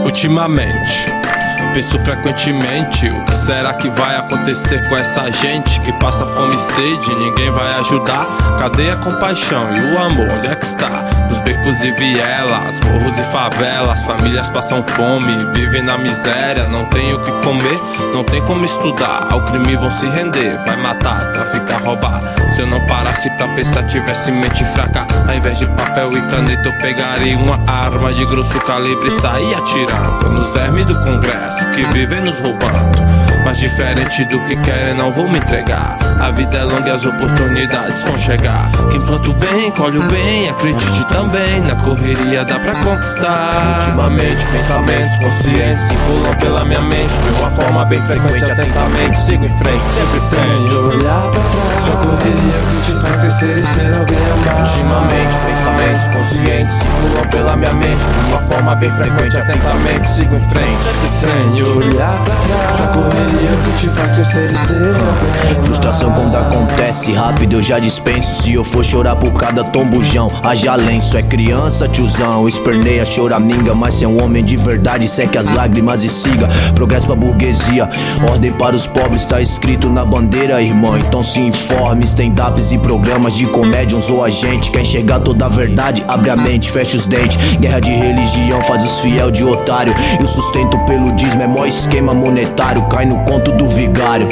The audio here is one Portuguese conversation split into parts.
Ultimamente penso frequentemente, o que será que vai acontecer com essa gente que passa fome e sede, ninguém vai ajudar? Cadê a compaixão e o amor, onde é que está? Nos becos e vielas, morros e favelas, famílias passam fome, vivem na miséria, não tem o que comer, não tem como estudar, ao crime vão se render, vai matar, traficar, roubar. Se eu não parasse pra pensar, tivesse mente fraca, ao invés de papel e caneta eu pegaria uma arma de grosso calibre e sair atirando nos vermes do Congresso que vivem nos roubando. Mas diferente do que querem, não vou me entregar. A vida é longa e as oportunidades vão chegar. Quem planta o bem, colhe o bem, acredite também, na correria dá pra conquistar. Ultimamente pensamentos conscientes circulam pela minha mente de uma forma bem frequente, atentamente sigo em frente, sempre sem olhar pra trás. Sua correria que te faz crescer e ser alguém amado. Ultimamente pensamentos conscientes circulam pela minha mente de uma forma bem frequente, atentamente sigo em frente, sempre sem olhar pra trás. Sua correria que te faz crescer e ser alguém. Frustração quando acontece rápido eu já dispenso. Se eu for chorar por cada tombujão, haja lenço. É criança, tiozão, esperneia, choraminga, mas se é um homem de verdade, seque as lágrimas e siga. Progresso pra burguesia, ordem para os pobres, tá escrito na bandeira, irmão. Então se informe, stand-ups e programas de comédia usou a gente. Quer enxergar toda a verdade, abre a mente, fecha os dentes. Guerra de religião faz os fiel de otário, e o sustento pelo dízimo é mó esquema monetário. Cai no conto do vigário.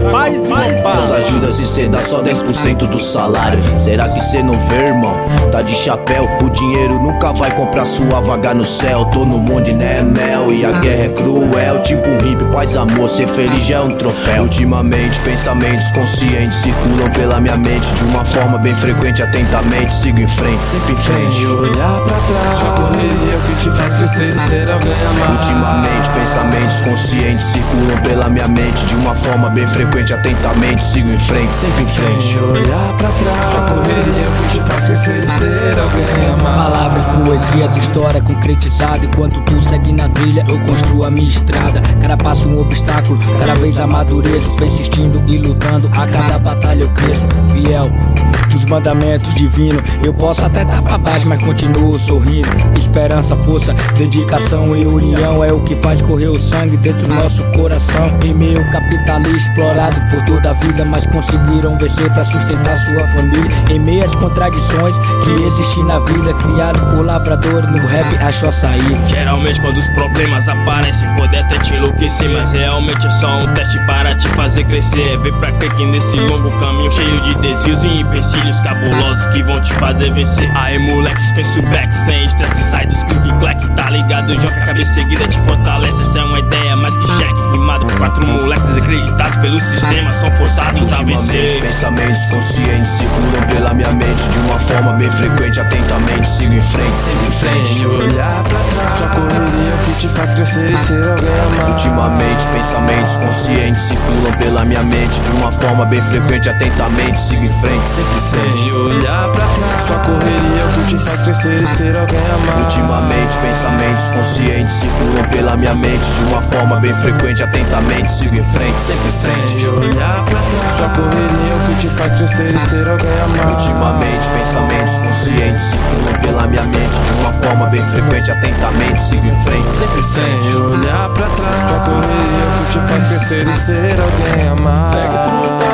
Deus ajuda se cê dá só 10% do salário. Será que cê não vê, irmão? Tá de chapéu, o dinheiro nunca vai comprar sua vaga no céu. Tô no mundo e não é mel, e a guerra é cruel. Tipo um hippie, paz, amor, ser feliz já é um troféu. Ultimamente pensamentos conscientes circulam pela minha mente de uma forma bem frequente, atentamente sigo em frente, sempre em frente. Olhar pra trás, sua correria que te faz crescer e ser alguém amado. Ultimamente pensamentos conscientes circulam pela minha mente de uma forma bem frequente, atentamente sigo em frente, sempre em frente. Olhar pra trás, sua correria que te faz crescer e ser alguém amado. Palavras, poesias, história concretizada. Enquanto tu segue na trilha, eu construo a minha estrada. Cada passo um obstáculo, cada vez amadureço, persistindo e lutando, a cada batalha eu cresço. Fiel dos mandamentos divinos, eu posso até tá pra baixo, mas continuo sorrindo. Esperança, força, dedicação e união é o que faz correr o sangue dentro do nosso coração. Em meio capitalismo explorado por toda a vida, mas conseguiram vencer pra sustentar sua família. Em meio às contradições que existem na vida, criado por lavrador, no rap achou a saída. Geralmente quando os problemas aparecem, pode até te enlouquecer, mas realmente é só um teste para te fazer crescer. É ver pra crer que nesse longo caminho cheio de desvios e empecilhos cabulosos que vão te fazer vencer. Aí moleque, pensa o back, sem estresse, sai dos click clack, tá ligado? Joga a cabeça seguida, te fortalece. Essa é uma ideia mais que cheque, rimado por 4 moleques desacreditados pelo sistema, são forçados a vencer. Pensamentos conscientes circulam pela minha mente de uma forma bem frequente, atentamente sigo em frente, sempre em frente. Olhar pra trás, sua correria que te faz crescer e ser alguém amado. Ultimamente pensamentos conscientes circulam pela minha mente de uma forma bem frequente, atentamente sigo em frente, sempre em frente. Olhar pra trás, sua correria que te faz crescer e ser alguém amado. Ultimamente pensamentos conscientes circulam pela minha mente de uma forma bem frequente, atentamente sigo em frente, sempre em frente. Olhar pra trás, sua correria que te faz crescer e ser alguém amado. Ultimamente pensamentos conscientes circulam pela minha mente de uma forma bem frequente, atentamente sigo em frente, sempre em frente. Olhar pra trás, sua correria que te faz crescer e ser alguém amado.